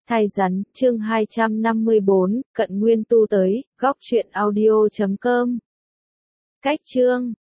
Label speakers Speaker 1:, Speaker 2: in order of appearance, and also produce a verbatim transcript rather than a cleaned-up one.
Speaker 1: Thai rắn, chương hai trăm năm mươi bốn, Cận Nguyên tu tới, góc truyện audio chấm com. Cách chương